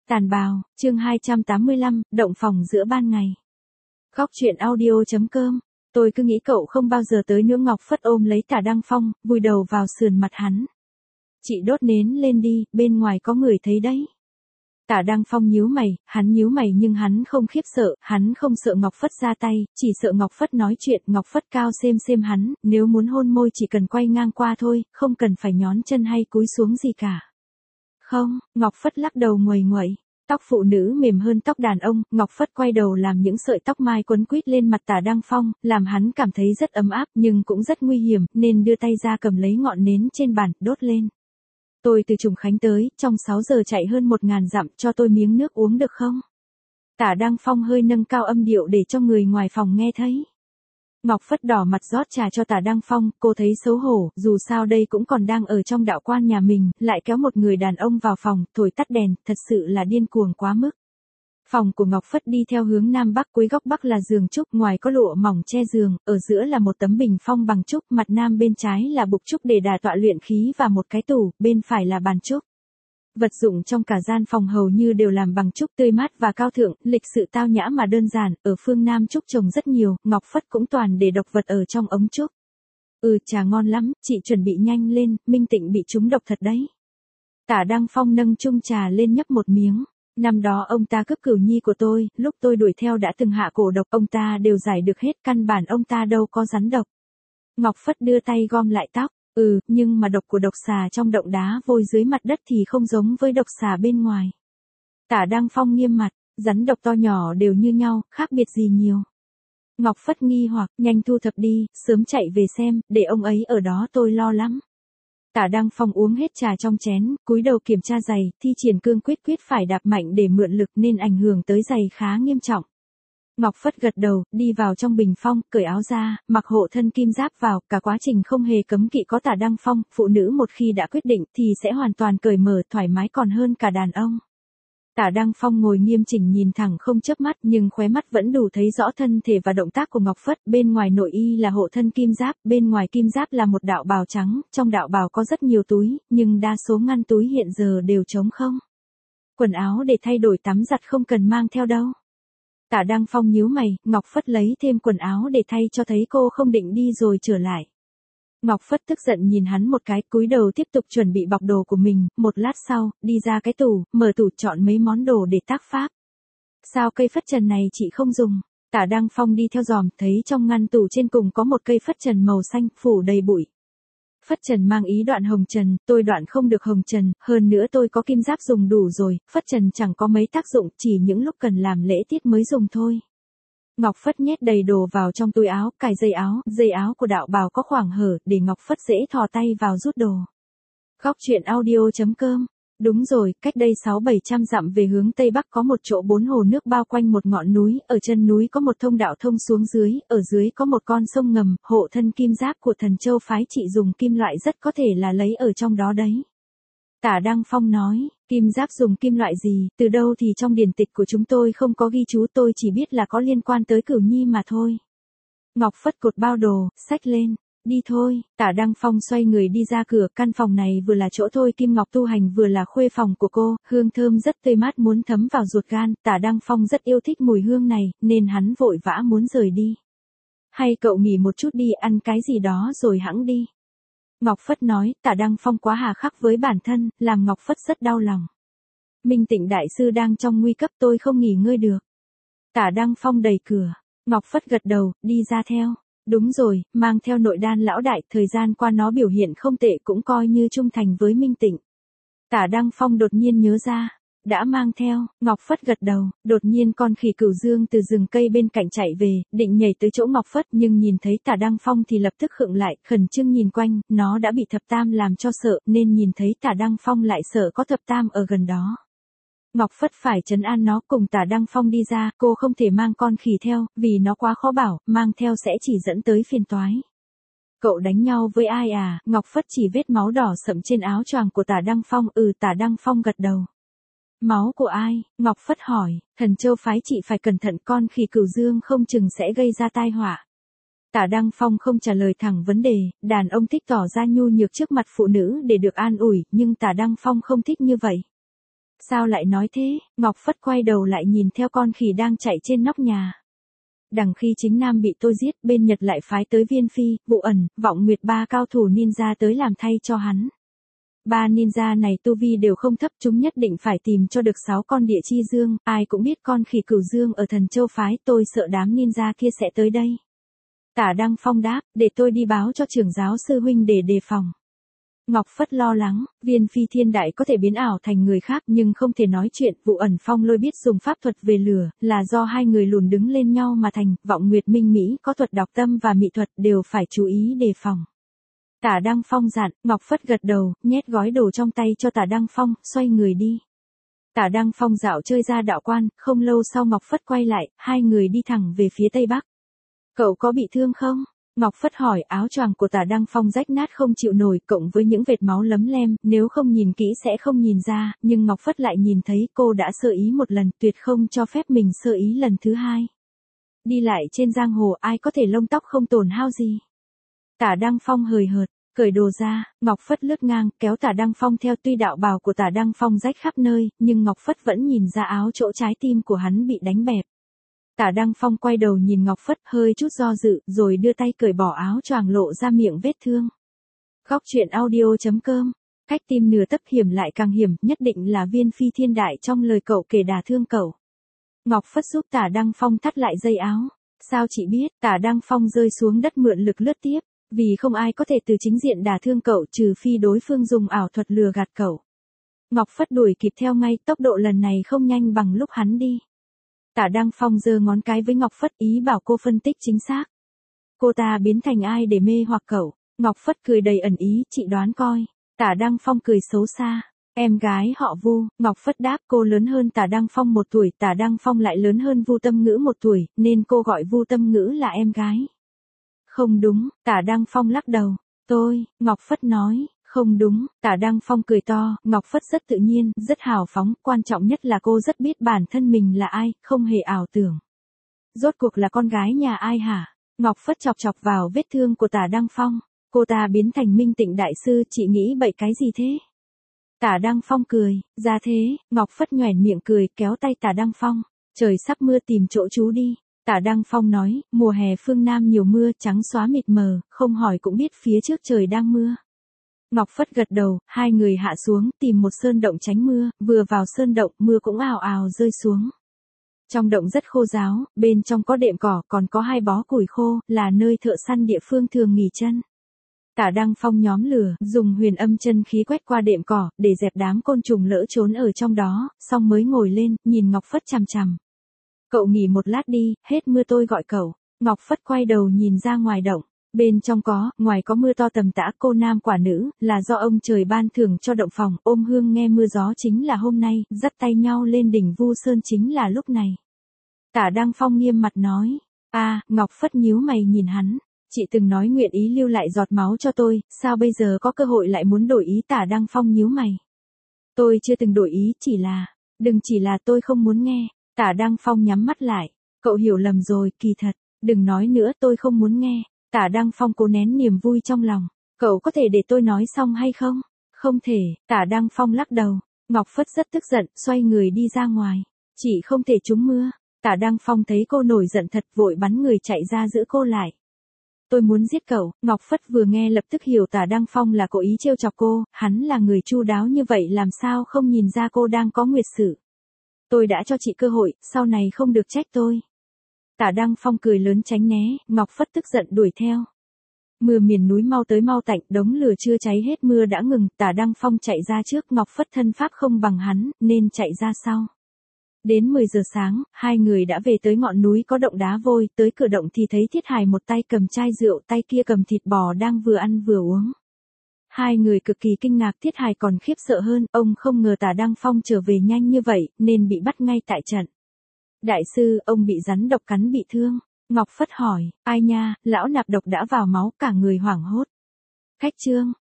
Tàn bào, chương 285, động phòng giữa ban ngày. Góc truyện audio.com. Tôi cứ nghĩ cậu không bao giờ tới nữa. Ngọc Phất ôm lấy Tả Đăng Phong, vùi đầu vào sườn mặt hắn. Chị đốt nến lên đi, bên ngoài có người thấy đấy. Tả Đăng Phong nhíu mày, hắn nhíu mày nhưng hắn không khiếp sợ, hắn không sợ Ngọc Phất ra tay, chỉ sợ Ngọc Phất nói chuyện. Ngọc Phất cao xem hắn, nếu muốn hôn môi chỉ cần quay ngang qua thôi, không cần phải nhón chân hay cúi xuống gì cả. Không, Ngọc Phất lắc đầu nguầy nguậy. Tóc phụ nữ mềm hơn tóc đàn ông, Ngọc Phất quay đầu làm những sợi tóc mai quấn quýt lên mặt Tả Đăng Phong, làm hắn cảm thấy rất ấm áp nhưng cũng rất nguy hiểm, nên đưa tay ra cầm lấy ngọn nến trên bàn, đốt lên. Tôi từ Trùng Khánh tới, trong 6 giờ chạy hơn 1000 dặm, cho tôi miếng nước uống được không? Tả Đăng Phong hơi nâng cao âm điệu để cho người ngoài phòng nghe thấy. Ngọc Phất đỏ mặt rót trà cho Tả Đăng Phong, cô thấy xấu hổ, dù sao đây cũng còn đang ở trong đạo quan nhà mình, lại kéo một người đàn ông vào phòng, thổi tắt đèn, thật sự là điên cuồng quá mức. Phòng của Ngọc Phất đi theo hướng nam bắc, cuối góc bắc là giường trúc, ngoài có lụa mỏng che giường, ở giữa là một tấm bình phong bằng trúc, mặt nam bên trái là bục trúc để đà tọa luyện khí và một cái tủ, bên phải là bàn trúc. Vật dụng trong cả gian phòng hầu như đều làm bằng trúc tươi mát và cao thượng, lịch sự tao nhã mà đơn giản, ở phương Nam trúc trồng rất nhiều, Ngọc Phất cũng toàn để độc vật ở trong ống trúc. Trà ngon lắm, chị chuẩn bị nhanh lên, Minh Tịnh bị trúng độc thật đấy. Tả Đăng Phong nâng chung trà lên nhấp một miếng. Năm đó ông ta cướp cửu nhi của tôi, lúc tôi đuổi theo đã từng hạ cổ độc, ông ta đều giải được hết, căn bản ông ta đâu có rắn độc. Ngọc Phất đưa tay gom lại tóc. Nhưng mà độc của độc xà trong động đá vôi dưới mặt đất thì không giống với độc xà bên ngoài. Tả Đăng Phong nghiêm mặt, rắn độc to nhỏ đều như nhau, khác biệt gì nhiều. Ngọc Phất nghi hoặc, nhanh thu thập đi, sớm chạy về xem, để ông ấy ở đó tôi lo lắm. Tả Đăng Phong uống hết trà trong chén, cúi đầu kiểm tra giày, thi triển cương quyết phải đạp mạnh để mượn lực nên ảnh hưởng tới giày khá nghiêm trọng. Ngọc Phất gật đầu, đi vào trong bình phong, cởi áo ra, mặc hộ thân kim giáp vào, cả quá trình không hề cấm kỵ có Tả Đăng Phong, phụ nữ một khi đã quyết định thì sẽ hoàn toàn cởi mở, thoải mái còn hơn cả đàn ông. Tả Đăng Phong ngồi nghiêm chỉnh nhìn thẳng không chớp mắt nhưng khóe mắt vẫn đủ thấy rõ thân thể và động tác của Ngọc Phất, bên ngoài nội y là hộ thân kim giáp, bên ngoài kim giáp là một đạo bào trắng, trong đạo bào có rất nhiều túi, nhưng đa số ngăn túi hiện giờ đều trống không. Quần áo để thay đổi tắm giặt không cần mang theo đâu. Tả Đăng Phong nhíu mày, Ngọc Phất lấy thêm quần áo để thay cho thấy cô không định đi rồi trở lại. Ngọc Phất tức giận nhìn hắn một cái, cúi đầu tiếp tục chuẩn bị bọc đồ của mình, một lát sau, đi ra cái tủ, mở tủ chọn mấy món đồ để tác pháp. Sao cây phất trần này chị không dùng? Tả Đăng Phong đi theo dòm, thấy trong ngăn tủ trên cùng có một cây phất trần màu xanh, phủ đầy bụi. Phất trần mang ý đoạn hồng trần, tôi đoạn không được hồng trần, hơn nữa tôi có kim giáp dùng đủ rồi, phất trần chẳng có mấy tác dụng, chỉ những lúc cần làm lễ tiết mới dùng thôi. Ngọc Phất nhét đầy đồ vào trong túi áo, cài dây áo của đạo bào có khoảng hở, để Ngọc Phất dễ thò tay vào rút đồ. Góc truyện audio.com. Đúng rồi, cách đây 600-700 dặm về hướng Tây Bắc có một chỗ 4 hồ nước bao quanh một ngọn núi, ở chân núi có một thông đạo thông xuống dưới, ở dưới có một con sông ngầm, hộ thân kim giáp của Thần Châu phái chị dùng kim loại rất có thể là lấy ở trong đó đấy. Tả Đăng Phong nói, kim giáp dùng kim loại gì, từ đâu thì trong điển tịch của chúng tôi không có ghi chú, tôi chỉ biết là có liên quan tới Cửu Nhi mà thôi. Ngọc Phất cột bao đồ, xách lên, đi thôi. Tả Đăng Phong xoay người đi ra cửa, căn phòng này vừa là chỗ Thôi Kim Ngọc tu hành vừa là khuê phòng của cô, hương thơm rất tươi mát muốn thấm vào ruột gan, Tả Đăng Phong rất yêu thích mùi hương này, nên hắn vội vã muốn rời đi. Hay cậu nghỉ một chút đi, ăn cái gì đó rồi hẵng đi. Ngọc Phất nói, Tả Đăng Phong quá hà khắc với bản thân, làm Ngọc Phất rất đau lòng. Minh Tịnh đại sư đang trong nguy cấp, tôi không nghỉ ngơi được. Tả Đăng Phong đẩy cửa, Ngọc Phất gật đầu, đi ra theo. Đúng rồi, mang theo nội đan lão đại, thời gian qua nó biểu hiện không tệ, cũng coi như trung thành với Minh Tịnh. Tả Đăng Phong đột nhiên nhớ ra. Đã mang theo, Ngọc Phất gật đầu, đột nhiên con khỉ Cửu Dương từ rừng cây bên cạnh chạy về, định nhảy tới chỗ Ngọc Phất nhưng nhìn thấy Tả Đăng Phong thì lập tức khựng lại, khẩn trương nhìn quanh, nó đã bị thập tam làm cho sợ nên nhìn thấy Tả Đăng Phong lại sợ có thập tam ở gần đó. Ngọc Phất phải trấn an nó, cùng Tả Đăng Phong đi ra, cô không thể mang con khỉ theo, vì nó quá khó bảo, mang theo sẽ chỉ dẫn tới phiền toái. Cậu đánh nhau với ai à? Ngọc Phất chỉ vết máu đỏ sậm trên áo choàng của Tả Đăng Phong, Tả Đăng Phong gật đầu. Máu của ai? Ngọc Phất hỏi, Thần Châu phái chị phải cẩn thận, con khỉ Cửu Dương không chừng sẽ gây ra tai họa. Tả Đăng Phong không trả lời thẳng vấn đề, đàn ông thích tỏ ra nhu nhược trước mặt phụ nữ để được an ủi, nhưng Tả Đăng Phong không thích như vậy. Sao lại nói thế? Ngọc Phất quay đầu lại nhìn theo con khỉ đang chạy trên nóc nhà. Đằng khi chính Nam bị tôi giết, bên Nhật lại phái tới Viên Phi, Vụ Ẩn, Vọng Nguyệt ba cao thủ ninja tới làm thay cho hắn. Ba ninja này tu vi đều không thấp, chúng nhất định phải tìm cho được 6 con địa chi dương, ai cũng biết con khỉ Cửu Dương ở Thần Châu phái, tôi sợ đám ninja kia sẽ tới đây. Tả Đăng Phong đáp, để tôi đi báo cho trưởng giáo sư huynh để đề phòng. Ngọc Phất lo lắng, Viên Phi thiên đại có thể biến ảo thành người khác nhưng không thể nói chuyện, Vụ Ẩn Phong Lôi biết dùng pháp thuật về lửa, là do hai người lùn đứng lên nhau mà thành, Vọng Nguyệt Minh Mỹ có thuật đọc tâm và mị thuật đều phải chú ý đề phòng. Tả Đăng Phong dặn, Ngọc Phất gật đầu, nhét gói đồ trong tay cho Tả Đăng Phong, xoay người đi. Tả Đăng Phong dạo chơi ra đạo quan, không lâu sau Ngọc Phất quay lại, hai người đi thẳng về phía tây bắc. Cậu có bị thương không? Ngọc Phất hỏi. Áo choàng của Tả Đăng Phong rách nát không chịu nổi, cộng với những vệt máu lấm lem, nếu không nhìn kỹ sẽ không nhìn ra, nhưng Ngọc Phất lại nhìn thấy, cô đã sơ ý một lần, tuyệt không cho phép mình sơ ý lần thứ hai. Đi lại trên giang hồ ai có thể lông tóc không tổn hao gì. Tả Đăng Phong hời hợt, cởi đồ ra, Ngọc Phất lướt ngang, kéo Tả Đăng Phong theo, tuy đạo bào của Tả Đăng Phong rách khắp nơi, nhưng Ngọc Phất vẫn nhìn ra áo chỗ trái tim của hắn bị đánh bẹp. Tả Đăng Phong quay đầu nhìn Ngọc Phất, hơi chút do dự, rồi đưa tay cởi bỏ áo choàng lộ ra miệng vết thương. Góc truyện audio.com, cách tim nửa tấc hiểm lại càng hiểm, nhất định là Viên Phi thiên đại trong lời cậu kể đả thương cậu. Ngọc Phất giúp Tả Đăng Phong thắt lại dây áo. Sao chị biết? Tả Đăng Phong rơi xuống đất mượn lực lướt tiếp, vì không ai có thể từ chính diện đả thương cậu trừ phi đối phương dùng ảo thuật lừa gạt cậu. Ngọc Phất đuổi kịp theo ngay, tốc độ lần này không nhanh bằng lúc hắn đi. Tả Đăng Phong giơ ngón cái với Ngọc Phất, ý bảo cô phân tích chính xác. Cô ta biến thành ai để mê hoặc cậu? Ngọc Phất cười đầy ẩn ý, chị đoán coi. Tả Đăng Phong cười xấu xa. Em gái họ Vu. Ngọc Phất đáp, cô lớn hơn Tả Đăng Phong 1 tuổi, Tả Đăng Phong lại lớn hơn Vu Tâm Ngữ 1 tuổi, nên cô gọi Vu Tâm Ngữ là em gái. Không đúng, Tả Đăng Phong lắc đầu. Ngọc Phất nói. Không đúng, Tả Đăng Phong cười to, Ngọc Phất rất tự nhiên, rất hào phóng, quan trọng nhất là cô rất biết bản thân mình là ai, không hề ảo tưởng. Rốt cuộc là con gái nhà ai hả? Ngọc Phất chọc chọc vào vết thương của Tả Đăng Phong. Cô ta biến thành Minh Tịnh đại sư, chị nghĩ bậy cái gì thế? Tả Đăng Phong cười, ra thế, Ngọc Phất nhoẻn miệng cười, kéo tay Tả Đăng Phong. Trời sắp mưa, tìm chỗ trú đi. Tả Đăng Phong nói, mùa hè phương Nam nhiều mưa, trắng xóa mịt mờ, không hỏi cũng biết phía trước trời đang mưa. Ngọc Phất gật đầu, hai người hạ xuống, tìm một sơn động tránh mưa, vừa vào sơn động, mưa cũng ào ào rơi xuống. Trong động rất khô ráo, bên trong có đệm cỏ, còn có 2 bó củi khô, là nơi thợ săn địa phương thường nghỉ chân. Tả Đăng Phong nhóm lửa, dùng huyền âm chân khí quét qua đệm cỏ, để dẹp đám côn trùng lỡ trốn ở trong đó, xong mới ngồi lên, nhìn Ngọc Phất chằm chằm. Cậu nghỉ một lát đi, hết mưa tôi gọi cậu. Ngọc Phất quay đầu nhìn ra ngoài động. Bên trong ngoài có mưa to tầm tã, cô nam quả nữ, là do ông trời ban thưởng cho động phòng, ôm hương nghe mưa gió chính là hôm nay, dắt tay nhau lên đỉnh Vu Sơn chính là lúc này. Tả Đăng Phong nghiêm mặt nói, Ngọc Phất nhíu mày nhìn hắn, chị từng nói nguyện ý lưu lại giọt máu cho tôi, sao bây giờ có cơ hội lại muốn đổi ý? Tả Đăng Phong nhíu mày. Tôi chưa từng đổi ý, chỉ là tôi không muốn nghe. Tả Đăng Phong nhắm mắt lại, cậu hiểu lầm rồi, kỳ thật, đừng nói nữa, tôi không muốn nghe. Tả Đăng Phong cố nén niềm vui trong lòng. Cậu có thể để tôi nói xong hay không? Không thể, Tả Đăng Phong lắc đầu. Ngọc Phất rất tức giận, xoay người đi ra ngoài. Chỉ không thể trúng mưa. Tả Đăng Phong thấy cô nổi giận thật, vội bắn người chạy ra giữ cô lại. Tôi muốn giết cậu. Ngọc Phất vừa nghe lập tức hiểu Tả Đăng Phong là cố ý trêu chọc cô, hắn là người chu đáo như vậy làm sao không nhìn ra cô đang có nguyệt sự. Tôi đã cho chị cơ hội, sau này không được trách tôi. Tả Đăng Phong cười lớn tránh né, Ngọc Phất tức giận đuổi theo. Mưa miền núi mau tới mau tạnh, đống lửa chưa cháy hết, mưa đã ngừng, Tả Đăng Phong chạy ra trước, Ngọc Phất thân pháp không bằng hắn, nên chạy ra sau. Đến 10 giờ sáng, hai người đã về tới ngọn núi có động đá vôi, tới cửa động thì thấy Thiết Hải một tay cầm chai rượu, tay kia cầm thịt bò đang vừa ăn vừa uống. Hai người cực kỳ kinh ngạc, Thiết Hải còn khiếp sợ hơn, ông không ngờ Tả Đăng Phong trở về nhanh như vậy, nên bị bắt ngay tại trận. Đại sư, ông bị rắn độc cắn bị thương. Ngọc Phất hỏi, ai nha, lão nạp độc đã vào máu, cả người hoảng hốt. Khách trương,